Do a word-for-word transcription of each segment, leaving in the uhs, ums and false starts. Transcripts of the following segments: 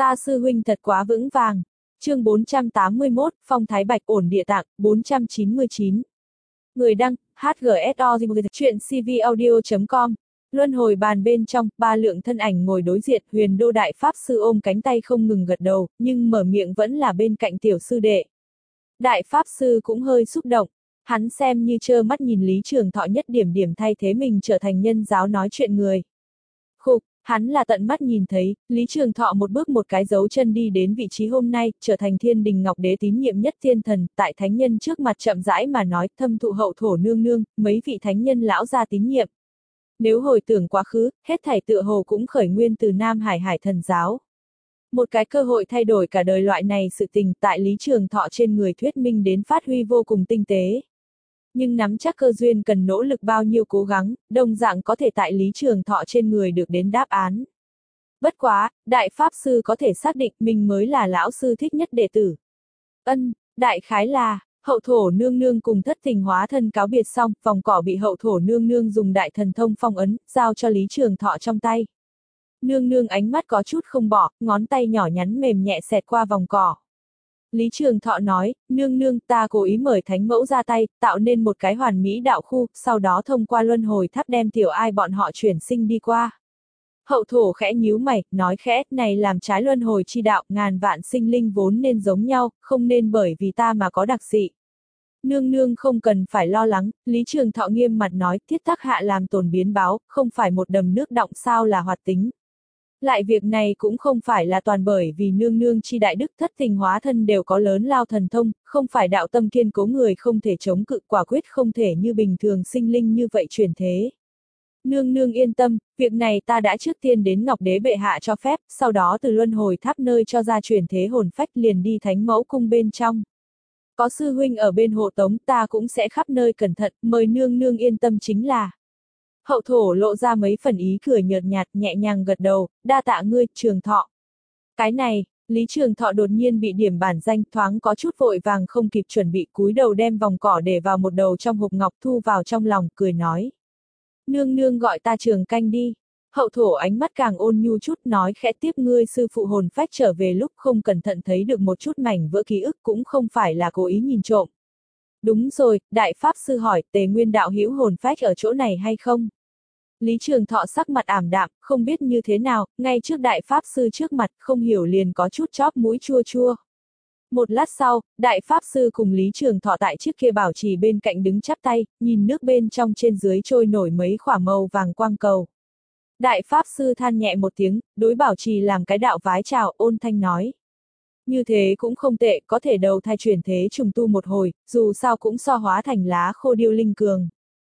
Ta sư huynh thật quá vững vàng. Chương bốn trăm tám mươi mốt, Phong Thái Bạch ổn địa tạng, bốn trăm chín mươi chín. Người đăng, hát giê ét o, chuyện c v audio chấm com. Luân hồi bàn bên trong, ba lượng thân ảnh ngồi đối diện, Huyền Đô Đại Pháp Sư ôm cánh tay không ngừng gật đầu, nhưng mở miệng vẫn là bên cạnh tiểu sư đệ. Đại Pháp Sư cũng hơi xúc động, hắn xem như trơ mắt nhìn Lý Trường Thọ nhất điểm điểm thay thế mình trở thành nhân giáo nói chuyện người. Khục, hắn là tận mắt nhìn thấy, Lý Trường Thọ một bước một cái dấu chân đi đến vị trí hôm nay, trở thành Thiên Đình Ngọc Đế tín nhiệm nhất thiên thần, tại thánh nhân trước mặt chậm rãi mà nói, thâm thụ hậu thổ nương nương, mấy vị thánh nhân lão gia tín nhiệm. Nếu hồi tưởng quá khứ, hết thảy tựa hồ cũng khởi nguyên từ Nam Hải Hải thần giáo. Một cái cơ hội thay đổi cả đời loại này sự tình tại Lý Trường Thọ trên người thuyết minh đến phát huy vô cùng tinh tế. Nhưng nắm chắc cơ duyên cần nỗ lực bao nhiêu cố gắng, đồng dạng có thể tại Lý Trường Thọ trên người được đến đáp án. Bất quá, Đại Pháp Sư có thể xác định mình mới là lão sư thích nhất đệ tử. Ân, đại khái là, hậu thổ nương nương cùng thất tình hóa thân cáo biệt xong, vòng cỏ bị hậu thổ nương nương dùng đại thần thông phong ấn, giao cho Lý Trường Thọ trong tay. Nương nương ánh mắt có chút không bỏ, ngón tay nhỏ nhắn mềm nhẹ xẹt qua vòng cỏ. Lý Trường Thọ nói, nương nương ta cố ý mời thánh mẫu ra tay, tạo nên một cái hoàn mỹ đạo khu, sau đó thông qua luân hồi tháp đem tiểu ai bọn họ chuyển sinh đi qua. Hậu thổ khẽ nhíu mày, nói khẽ, này làm trái luân hồi chi đạo, ngàn vạn sinh linh vốn nên giống nhau, không nên bởi vì ta mà có đặc dị. Nương nương không cần phải lo lắng, Lý Trường Thọ nghiêm mặt nói, thiết tắc hạ làm tổn biến báo, không phải một đầm nước đọng sao là hoạt tính. Lại việc này cũng không phải là toàn bởi vì nương nương chi đại đức thất tình hóa thân đều có lớn lao thần thông, không phải đạo tâm kiên cố người không thể chống cự, quả quyết không thể như bình thường sinh linh như vậy chuyển thế. Nương nương yên tâm, việc này ta đã trước tiên đến Ngọc Đế bệ hạ cho phép, sau đó từ luân hồi tháp nơi cho ra chuyển thế hồn phách liền đi thánh mẫu cung bên trong. Có sư huynh ở bên hộ tống ta cũng sẽ khắp nơi cẩn thận, mời nương nương yên tâm chính là. Hậu thổ lộ ra mấy phần ý cười nhợt nhạt nhẹ nhàng gật đầu, đa tạ ngươi, Trường Thọ. Cái này, Lý Trường Thọ đột nhiên bị điểm bản danh thoáng có chút vội vàng không kịp chuẩn bị cúi đầu đem vòng cỏ để vào một đầu trong hộp ngọc thu vào trong lòng, cười nói. Nương nương gọi ta Trường Canh đi. Hậu thổ ánh mắt càng ôn nhu chút nói khẽ tiếp ngươi sư phụ hồn phách trở về lúc không cẩn thận thấy được một chút mảnh vỡ ký ức cũng không phải là cố ý nhìn trộm. Đúng rồi, Đại Pháp Sư hỏi, Tề Nguyên đạo hữu hồn phách ở chỗ này hay không? Lý Trường Thọ sắc mặt ảm đạm, không biết như thế nào, ngay trước Đại Pháp Sư trước mặt, không hiểu liền có chút chóp mũi chua chua. Một lát sau, Đại Pháp Sư cùng Lý Trường Thọ tại chiếc kia bảo trì bên cạnh đứng chắp tay, nhìn nước bên trong trên dưới trôi nổi mấy khỏa màu vàng quang cầu. Đại Pháp Sư than nhẹ một tiếng, đối bảo trì làm cái đạo vái chào, ôn thanh nói. Như thế cũng không tệ, có thể đầu thai chuyển thế trùng tu một hồi, dù sao cũng so hóa thành lá khô điêu linh cường.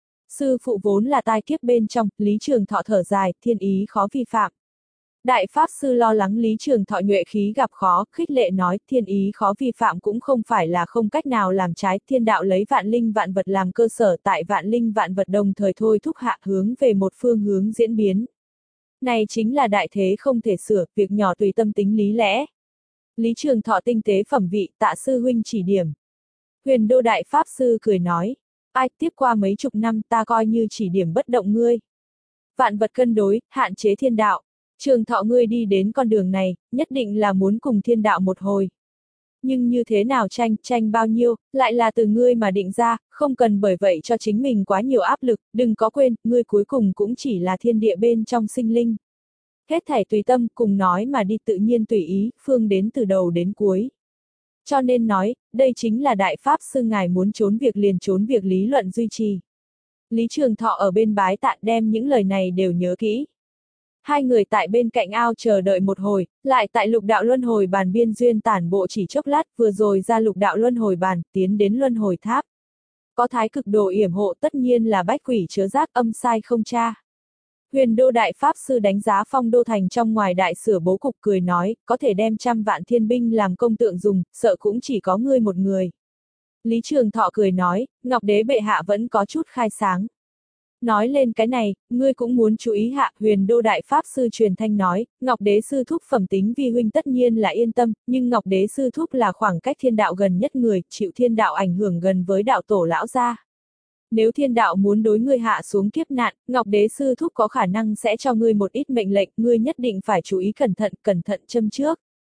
Sư phụ vốn là tai kiếp bên trong, Lý Trường Thọ thở dài, thiên ý khó vi phạm. Đại Pháp Sư lo lắng Lý Trường Thọ nhuệ khí gặp khó, khích lệ nói, thiên ý khó vi phạm cũng không phải là không cách nào làm trái, thiên đạo lấy vạn linh vạn vật làm cơ sở tại vạn linh vạn vật đồng thời thôi thúc hạ hướng về một phương hướng diễn biến. Này chính là đại thế không thể sửa, việc nhỏ tùy tâm tính lý lẽ. Lý Trường Thọ tinh tế phẩm vị, tạ sư huynh chỉ điểm. Huyền Đô Đại Pháp Sư cười nói, ai tiếp qua mấy chục năm ta coi như chỉ điểm bất động ngươi. Vạn vật cân đối, hạn chế thiên đạo. Trường Thọ ngươi đi đến con đường này, nhất định là muốn cùng thiên đạo một hồi. Nhưng như thế nào tranh, tranh bao nhiêu, lại là từ ngươi mà định ra, không cần bởi vậy cho chính mình quá nhiều áp lực, đừng có quên, ngươi cuối cùng cũng chỉ là thiên địa bên trong sinh linh. Hết thảy tùy tâm, cùng nói mà đi tự nhiên tùy ý, phương đến từ đầu đến cuối. Cho nên nói, đây chính là Đại Pháp Sư ngài muốn trốn việc liền trốn việc lý luận duy trì. Lý Trường Thọ ở bên bái tạ đem những lời này đều nhớ kỹ. Hai người tại bên cạnh ao chờ đợi một hồi, lại tại lục đạo luân hồi bàn biên duyên tản bộ chỉ chốc lát vừa rồi ra lục đạo luân hồi bàn, tiến đến luân hồi tháp. Có thái cực đồ yểm hộ tất nhiên là bách quỷ chớ giác âm sai không tra. Huyền Đô Đại Pháp Sư đánh giá Phong Đô Thành trong ngoài đại sửa bố cục cười nói, có thể đem trăm vạn thiên binh làm công tượng dùng, sợ cũng chỉ có ngươi một người. Lý Trường Thọ cười nói, Ngọc Đế bệ hạ vẫn có chút khai sáng. Nói lên cái này, ngươi cũng muốn chú ý hạ, Huyền Đô Đại Pháp Sư truyền thanh nói, Ngọc Đế Sư Thúc phẩm tính vi huynh tất nhiên là yên tâm, nhưng Ngọc Đế Sư Thúc là khoảng cách thiên đạo gần nhất người, chịu thiên đạo ảnh hưởng gần với đạo tổ lão gia. Nếu thiên đạo muốn đối ngươi hạ xuống kiếp nạn, Ngọc Đế Sư Thúc có khả năng sẽ cho ngươi một ít mệnh lệnh, ngươi nhất định phải chú ý cẩn thận, cẩn thận châm trước.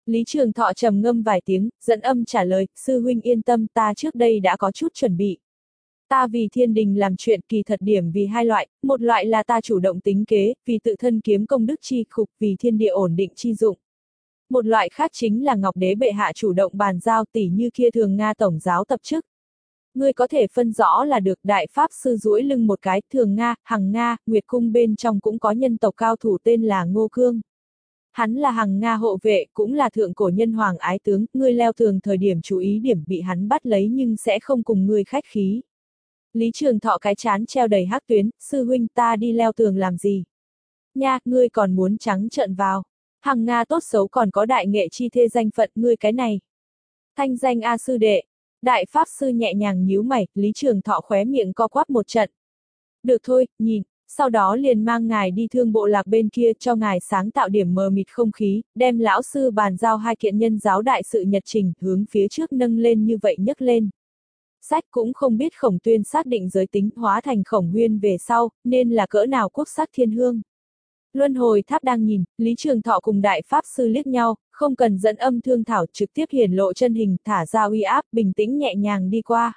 Lý Trường Thọ trầm ngâm vài tiếng, dẫn âm trả lời, sư huynh yên tâm, ta trước đây đã có chút chuẩn bị. Ta vì thiên đình làm chuyện kỳ thật điểm vì hai loại, một loại là ta chủ động tính kế, vì tự thân kiếm công đức chi khục, vì thiên địa ổn định chi dụng. Một loại khác chính là Ngọc Đế bệ hạ chủ động bàn giao, tỉ như kia Thường Nga tổng giáo tập chức. Ngươi có thể phân rõ là được. Đại pháp sư duỗi lưng một cái, Thường Nga, Hằng Nga, Nguyệt cung bên trong cũng có nhân tộc cao thủ tên là Ngô Cương. Hắn là Hằng Nga hộ vệ, cũng là thượng cổ nhân hoàng ái tướng, ngươi leo tường thời điểm chú ý điểm bị hắn bắt lấy nhưng sẽ không cùng ngươi khách khí. Lý Trường Thọ cái chán treo đầy hắc tuyến, sư huynh ta đi leo tường làm gì? Nha, ngươi còn muốn trắng trợn vào. Hằng Nga tốt xấu còn có đại nghệ chi thê danh phận, ngươi cái này. Thanh danh A sư đệ. Đại pháp sư nhẹ nhàng nhíu mày, Lý Trường Thọ khóe miệng co quắp một trận. Được thôi, nhìn, sau đó liền mang ngài đi thương bộ lạc bên kia cho ngài sáng tạo điểm mờ mịt không khí, đem lão sư bàn giao hai kiện nhân giáo đại sự nhật trình, hướng phía trước nâng lên như vậy nhấc lên. Sách cũng không biết Khổng Tuyên xác định giới tính hóa thành Khổng Huyên về sau, nên là cỡ nào quốc sắc thiên hương. Luân hồi tháp đang nhìn, Lý Trường Thọ cùng đại pháp sư liếc nhau, không cần dẫn âm thương thảo, trực tiếp hiển lộ chân hình, thả ra uy áp, bình tĩnh nhẹ nhàng đi qua.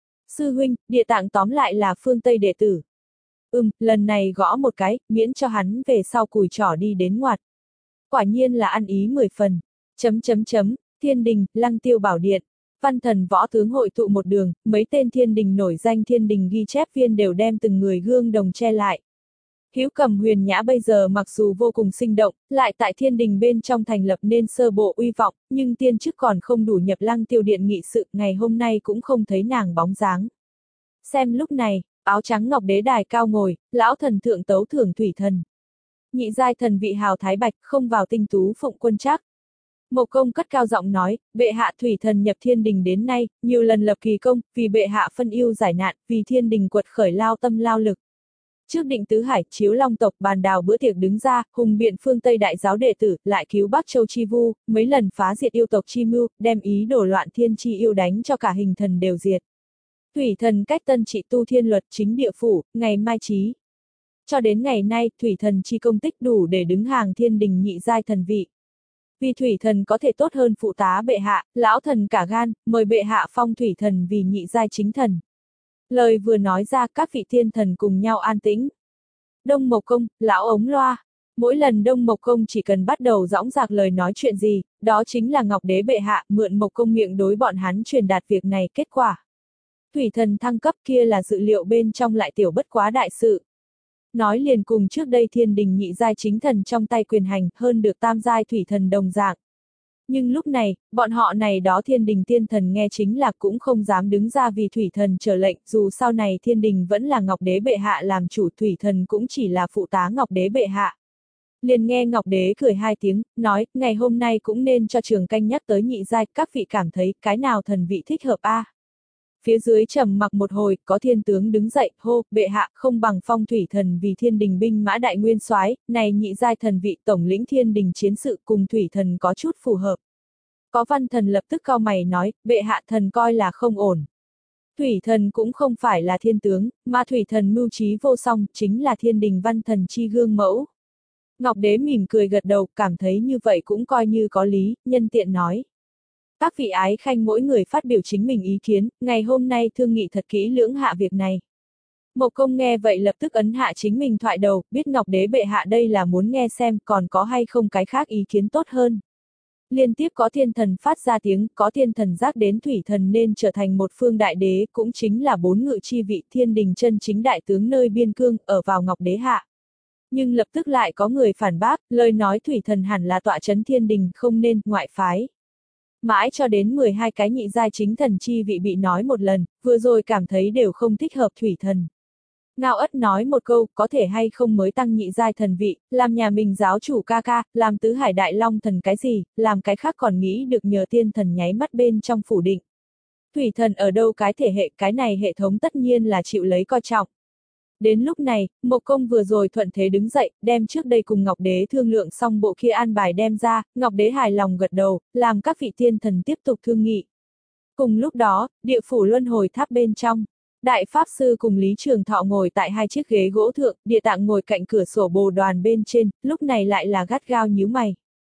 Sư huynh, địa tạng tóm lại là phương Tây đệ tử. Ừm, lần này gõ một cái, miễn cho hắn về sau cùi trỏ đi đến ngoặt. Quả nhiên là ăn ý mười phần. Chấm chấm chấm, thiên đình, lăng tiêu bảo điện. Văn thần võ tướng hội tụ một đường, mấy tên thiên đình nổi danh thiên đình ghi chép viên đều đem từng người gương đồng che lại. Hữu Cầm Huyền Nhã bây giờ mặc dù vô cùng sinh động, lại tại thiên đình bên trong thành lập nên sơ bộ uy vọng, nhưng tiên chức còn không đủ nhập lăng tiêu điện nghị sự, ngày hôm nay cũng không thấy nàng bóng dáng. Xem lúc này, áo trắng ngọc đế đài cao ngồi, lão thần thượng tấu thưởng thủy thần. Nhị giai thần vị hào thái bạch, không vào tinh tú phụng quân trác. Mộc Công cất cao giọng nói, bệ hạ thủy thần nhập thiên đình đến nay, nhiều lần lập kỳ công, vì bệ hạ phân ưu giải nạn, vì thiên đình quật khởi lao tâm lao lực. Trước định tứ hải, chiếu long tộc bàn đào bữa tiệc đứng ra, hùng biện phương Tây đại giáo đệ tử, lại cứu Bắc Châu Chi Vu, mấy lần phá diệt yêu tộc Chi Mưu, đem ý đổ loạn thiên chi yêu đánh cho cả hình thần đều diệt. Thủy thần cách tân trị tu thiên luật chính địa phủ, ngày mai trí. Cho đến ngày nay, thủy thần chi công tích đủ để đứng hàng thiên đình nhị giai thần vị. Vì thủy thần có thể tốt hơn phụ tá bệ hạ, lão thần cả gan, mời bệ hạ phong thủy thần vì nhị giai chính thần. Lời vừa nói ra, các vị thiên thần cùng nhau an tĩnh. Đông Mộc Công, lão ống loa. Mỗi lần Đông Mộc Công chỉ cần bắt đầu dõng dạc lời nói chuyện gì, đó chính là Ngọc Đế bệ hạ mượn Mộc Công miệng đối bọn hắn truyền đạt việc này kết quả. Thủy thần thăng cấp kia là dự liệu bên trong lại tiểu bất quá đại sự. Nói liền cùng trước đây thiên đình nhị giai chính thần trong tay quyền hành hơn được tam giai thủy thần đồng dạng. Nhưng lúc này, bọn họ này đó thiên đình tiên thần nghe chính là cũng không dám đứng ra vì thủy thần trở lệnh, dù sau này thiên đình vẫn là Ngọc Đế bệ hạ làm chủ, thủy thần cũng chỉ là phụ tá Ngọc Đế bệ hạ. Liền nghe Ngọc Đế cười hai tiếng, nói, ngày hôm nay cũng nên cho Trường Canh nhắc tới nhị giai, các vị cảm thấy cái nào thần vị thích hợp a? À? Phía dưới trầm mặc một hồi, có thiên tướng đứng dậy, hô, bệ hạ, không bằng phong thủy thần vì thiên đình binh mã đại nguyên soái, này nhị giai thần vị tổng lĩnh thiên đình chiến sự cùng thủy thần có chút phù hợp. Có văn thần lập tức cau mày nói, bệ hạ thần coi là không ổn. Thủy thần cũng không phải là thiên tướng, mà thủy thần mưu trí vô song, chính là thiên đình văn thần chi gương mẫu. Ngọc Đế mỉm cười gật đầu, cảm thấy như vậy cũng coi như có lý, nhân tiện nói. Các vị ái khanh mỗi người phát biểu chính mình ý kiến, ngày hôm nay thương nghị thật kỹ lưỡng hạ việc này. Mộc Công nghe vậy lập tức ấn hạ chính mình thoại đầu, biết Ngọc Đế bệ hạ đây là muốn nghe xem còn có hay không cái khác ý kiến tốt hơn. Liên tiếp có thiên thần phát ra tiếng, có thiên thần giác đến thủy thần nên trở thành một phương đại đế, cũng chính là bốn ngự chi vị thiên đình chân chính đại tướng nơi biên cương, ở vào Ngọc Đế hạ. Nhưng lập tức lại có người phản bác, lời nói thủy thần hẳn là tọa chấn thiên đình, không nên ngoại phái. Mãi cho đến mười hai cái nhị giai chính thần chi vị bị nói một lần, vừa rồi cảm thấy đều không thích hợp thủy thần. Ngao Ất nói một câu, có thể hay không mới tăng nhị giai thần vị, làm nhà mình giáo chủ ca ca, làm tứ hải đại long thần cái gì, làm cái khác còn nghĩ được nhờ tiên thần nháy mắt bên trong phủ định. Thủy thần ở đâu cái thể hệ, cái này hệ thống tất nhiên là chịu lấy coi trọng. Đến lúc này, Mộc Công vừa rồi thuận thế đứng dậy, đem trước đây cùng Ngọc Đế thương lượng xong bộ kia an bài đem ra, Ngọc Đế hài lòng gật đầu, làm các vị tiên thần tiếp tục thương nghị. Cùng lúc đó, địa phủ luân hồi tháp bên trong, Đại Pháp Sư cùng Lý Trường Thọ ngồi tại hai chiếc ghế gỗ thượng, Địa Tạng ngồi cạnh cửa sổ bồ đoàn bên trên, lúc này lại là gắt gao nhíu mày.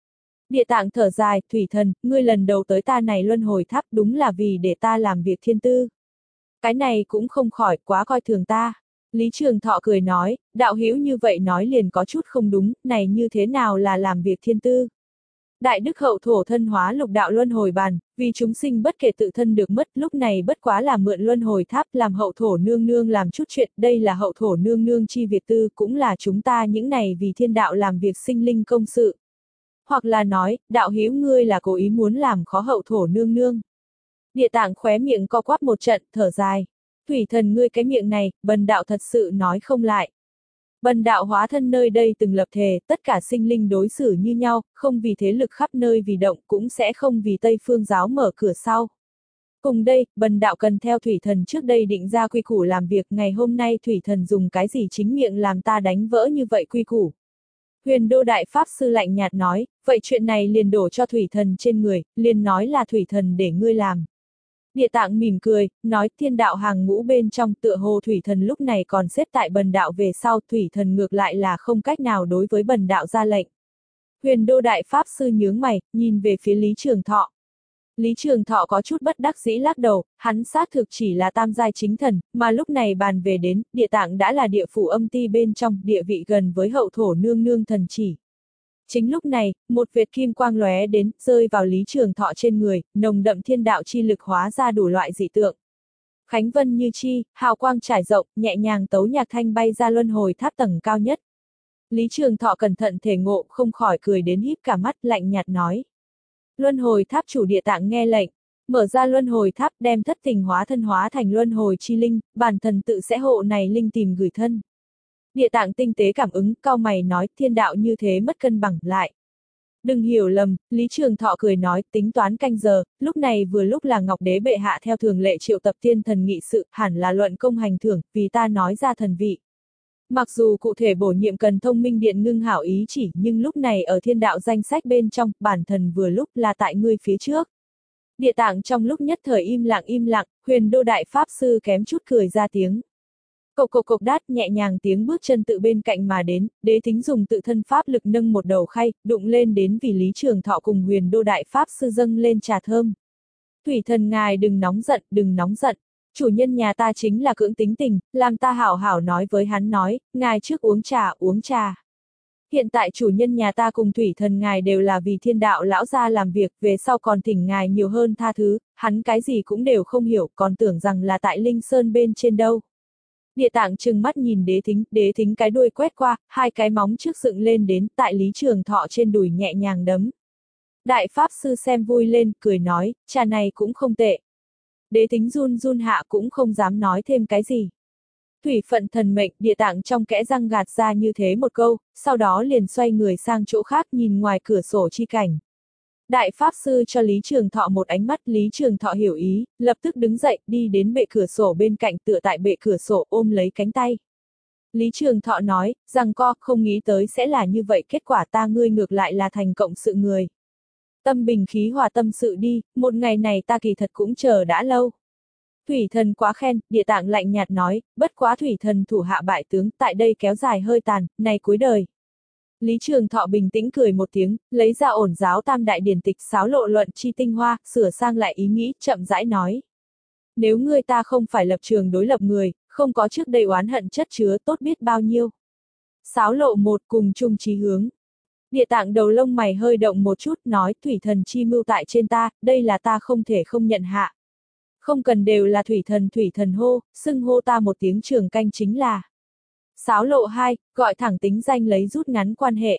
Địa tạng thở dài, thủy thần, ngươi lần đầu tới ta này luân hồi tháp đúng là vì để ta làm việc thiên tư. Cái này cũng không khỏi quá coi thường ta. Lý Trường Thọ cười nói, đạo hữu như vậy nói liền có chút không đúng, này như thế nào là làm việc thiên tư. Đại đức hậu thổ thân hóa lục đạo luân hồi bàn, vì chúng sinh bất kể tự thân được mất, lúc này bất quá là mượn luân hồi tháp làm hậu thổ nương nương làm chút chuyện, đây là hậu thổ nương nương chi việc tư, cũng là chúng ta những này vì thiên đạo làm việc sinh linh công sự. Hoặc là nói, đạo hữu ngươi là cố ý muốn làm khó hậu thổ nương nương. Địa tạng khóe miệng co quắp một trận, thở dài. Thủy thần ngươi cái miệng này, bần đạo thật sự nói không lại. Bần đạo hóa thân nơi đây từng lập thề, tất cả sinh linh đối xử như nhau, không vì thế lực khắp nơi vì động, cũng sẽ không vì Tây Phương giáo mở cửa sau. Cùng đây, bần đạo cần theo thủy thần trước đây định ra quy củ làm việc, ngày hôm nay thủy thần dùng cái gì chính miệng làm ta đánh vỡ như vậy quy củ. Huyền Đô Đại Pháp Sư lạnh nhạt nói, vậy chuyện này liền đổ cho thủy thần trên người, liền nói là thủy thần để ngươi làm. Địa tạng mỉm cười, nói thiên đạo hàng ngũ bên trong tựa hồ thủy thần lúc này còn xếp tại bần đạo về sau, thủy thần ngược lại là không cách nào đối với bần đạo ra lệnh. Huyền Đô Đại Pháp Sư nhướng mày, nhìn về phía Lý Trường Thọ. Lý Trường Thọ có chút bất đắc dĩ lắc đầu, hắn xác thực chỉ là tam giai chính thần, mà lúc này bàn về đến, địa tạng đã là địa phủ âm ti bên trong, địa vị gần với hậu thổ nương nương thần chỉ. Chính lúc này, một vệt kim quang lóe đến, rơi vào Lý Trường Thọ trên người, nồng đậm thiên đạo chi lực hóa ra đủ loại dị tượng. Khánh vân như chi, hào quang trải rộng, nhẹ nhàng tấu nhạc thanh bay ra luân hồi tháp tầng cao nhất. Lý Trường Thọ cẩn thận thể ngộ, không khỏi cười đến híp cả mắt, lạnh nhạt nói. Luân hồi tháp chủ địa tạng nghe lệnh, mở ra luân hồi tháp đem thất tình hóa thân hóa thành luân hồi chi linh, bản thần tự sẽ hộ này linh tìm gửi thân. Địa tạng tinh tế cảm ứng, cau mày nói, thiên đạo như thế mất cân bằng lại. Đừng hiểu lầm, Lý Trường Thọ cười nói, tính toán canh giờ, lúc này vừa lúc là Ngọc Đế bệ hạ theo thường lệ triệu tập thiên thần nghị sự, hẳn là luận công hành thưởng, vì ta nói ra thần vị. Mặc dù cụ thể bổ nhiệm cần thông minh điện ngưng hảo ý chỉ, nhưng lúc này ở thiên đạo danh sách bên trong, bản thần vừa lúc là tại ngươi phía trước. Địa tạng trong lúc nhất thời im lặng im lặng, Huyền Đô Đại Pháp Sư kém chút cười ra tiếng. Cộc cộc cộc đát nhẹ nhàng tiếng bước chân tự bên cạnh mà đến, Đế Thính dùng tự thân pháp lực nâng một đầu khay, đụng lên đến vì Lý Trường Thọ cùng Huyền Đô Đại Pháp Sư dâng lên trà thơm. Thủy thần ngài đừng nóng giận, đừng nóng giận. Chủ nhân nhà ta chính là cưỡng tính tình, làm ta hảo hảo nói với hắn nói, ngài trước uống trà, uống trà. Hiện tại chủ nhân nhà ta cùng thủy thần ngài đều là vì thiên đạo lão gia làm việc, về sau còn thỉnh ngài nhiều hơn tha thứ, hắn cái gì cũng đều không hiểu, còn tưởng rằng là tại Linh Sơn bên trên đâu. Địa tạng trừng mắt nhìn Đế Thính, Đế Thính cái đuôi quét qua, hai cái móng trước dựng lên đến, tại Lý Trường Thọ trên đùi nhẹ nhàng đấm. Đại Pháp Sư xem vui lên, cười nói, trà này cũng không tệ. Đế Thính run run hạ cũng không dám nói thêm cái gì. Thủy phận thần mệnh, địa tạng trong kẽ răng gạt ra như thế một câu, sau đó liền xoay người sang chỗ khác nhìn ngoài cửa sổ chi cảnh. Đại Pháp Sư cho Lý Trường Thọ một ánh mắt, Lý Trường Thọ hiểu ý, lập tức đứng dậy, đi đến bệ cửa sổ bên cạnh tựa tại bệ cửa sổ ôm lấy cánh tay. Lý Trường Thọ nói, rằng co, không nghĩ tới sẽ là như vậy, kết quả ta ngươi ngược lại là thành cộng sự người. Tâm bình khí hòa tâm sự đi, một ngày này ta kỳ thật cũng chờ đã lâu. Thủy thần quá khen, địa tạng lạnh nhạt nói, bất quá thủy thần thủ hạ bại tướng, tại đây kéo dài hơi tàn, này cuối đời. Lý Trường Thọ bình tĩnh cười một tiếng, lấy ra ổn giáo tam đại điển tịch sáo lộ luận chi tinh hoa, sửa sang lại ý nghĩ, chậm rãi nói. Nếu ngươi ta không phải lập trường đối lập người, không có trước đây oán hận chất chứa tốt biết bao nhiêu. Sáo lộ một cùng chung chí hướng. Địa tạng đầu lông mày hơi động một chút, nói thủy thần chi mưu tại trên ta, đây là ta không thể không nhận hạ. Không cần đều là thủy thần thủy thần hô, xưng hô ta một tiếng trường canh chính là. Sáo lộ hai, gọi thẳng tính danh lấy rút ngắn quan hệ.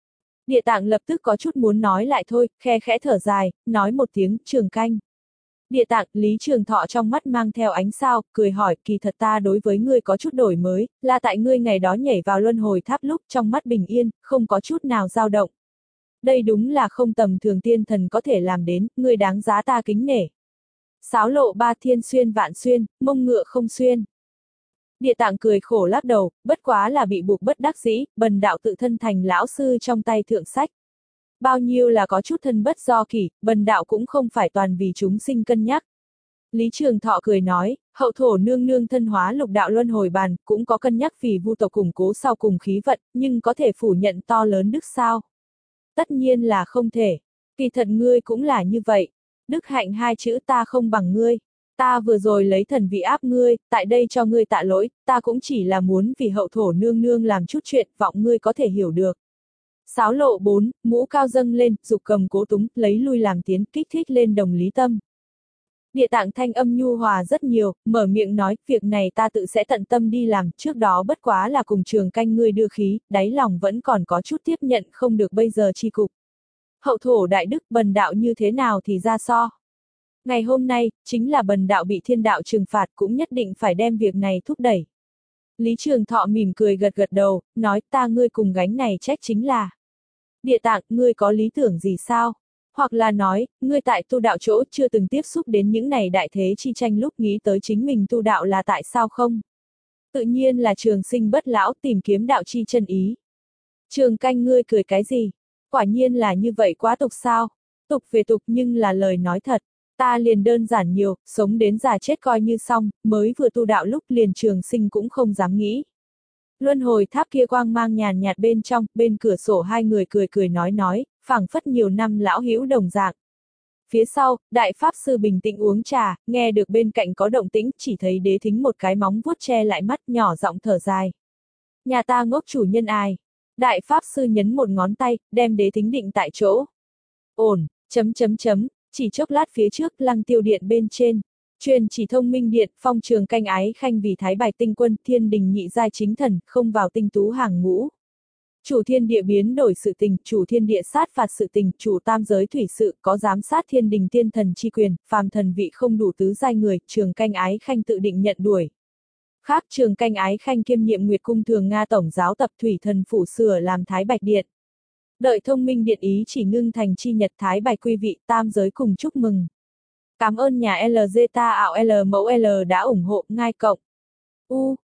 Địa tạng lập tức có chút muốn nói lại thôi, khe khẽ thở dài, nói một tiếng trường canh. Địa tạng, Lý Trường Thọ trong mắt mang theo ánh sao, cười hỏi, kỳ thật ta đối với ngươi có chút đổi mới, là tại ngươi ngày đó nhảy vào luân hồi tháp lúc trong mắt bình yên, không có chút nào dao động. Đây đúng là không tầm thường tiên thần có thể làm đến, ngươi đáng giá ta kính nể. Sáo lộ ba thiên xuyên vạn xuyên, mông ngựa không xuyên. Địa tạng cười khổ lắc đầu, bất quá là bị buộc bất đắc dĩ, bần đạo tự thân thành lão sư trong tay thượng sách. Bao nhiêu là có chút thân bất do kỷ, bần đạo cũng không phải toàn vì chúng sinh cân nhắc. Lý Trường Thọ cười nói, hậu thổ nương nương thân hóa lục đạo luân hồi bàn, cũng có cân nhắc vì vu tộc củng cố sau cùng khí vận, nhưng có thể phủ nhận to lớn đức sao. Tất nhiên là không thể. Kỳ thật ngươi cũng là như vậy. Đức hạnh hai chữ ta không bằng ngươi. Ta vừa rồi lấy thần vị áp ngươi, tại đây cho ngươi tạ lỗi, ta cũng chỉ là muốn vì hậu thổ nương nương làm chút chuyện, vọng ngươi có thể hiểu được. Sáo lộ bốn, mũ cao dâng lên, dục cầm cố túng, lấy lui làm tiến, kích thích lên đồng lý tâm. Địa Tạng thanh âm nhu hòa rất nhiều, mở miệng nói, việc này ta tự sẽ tận tâm đi làm, trước đó bất quá là cùng Trường Canh ngươi đưa khí, đáy lòng vẫn còn có chút tiếp nhận không được bây giờ chi cục. Hậu thổ đại đức bần đạo như thế nào thì ra so. Ngày hôm nay, chính là bần đạo bị thiên đạo trừng phạt cũng nhất định phải đem việc này thúc đẩy. Lý Trường Thọ mỉm cười gật gật đầu, nói ta ngươi cùng gánh này trách chính là. Địa Tạng, ngươi có lý tưởng gì sao? Hoặc là nói, ngươi tại tu đạo chỗ chưa từng tiếp xúc đến những này đại thế chi tranh lúc nghĩ tới chính mình tu đạo là tại sao không? Tự nhiên là trường sinh bất lão tìm kiếm đạo chi chân ý. Trường Canh ngươi cười cái gì? Quả nhiên là như vậy quá tục sao? Tục về tục nhưng là lời nói thật. Ta liền đơn giản nhiều, sống đến già chết coi như xong, mới vừa tu đạo lúc liền trường sinh cũng không dám nghĩ. Luân hồi tháp kia quang mang nhàn nhạt bên trong, bên cửa sổ hai người cười cười nói nói, phảng phất nhiều năm lão hữu đồng dạng. Phía sau, đại pháp sư bình tĩnh uống trà, nghe được bên cạnh có động tĩnh, chỉ thấy Đế Thính một cái móng vuốt che lại mắt, nhỏ giọng thở dài. Nhà ta ngốc chủ nhân ai? Đại pháp sư nhấn một ngón tay, đem Đế Thính định tại chỗ. Ổn, chấm chấm chấm, chỉ chốc lát phía trước lăng tiêu điện bên trên. Truyền chỉ thông minh điện, phong Trường Canh ái khanh vì thái bạch tinh quân, thiên đình nhị giai chính thần, không vào tinh tú hàng ngũ. Chủ thiên địa biến đổi sự tình, chủ thiên địa sát phạt sự tình, chủ tam giới thủy sự, có giám sát thiên đình tiên thần chi quyền, phàm thần vị không đủ tứ giai người, Trường Canh ái khanh tự định nhận đuổi. Khác Trường Canh ái khanh kiêm nhiệm Nguyệt cung thường Nga tổng giáo tập thủy thần phủ sửa làm thái bạch điện. Đợi thông minh điện ý chỉ ngưng thành chi nhật thái bạch quy vị, tam giới cùng chúc mừng. Cảm ơn nhà lờ giê ta ảo L mẫu L đã ủng hộ, ngai cộng. U,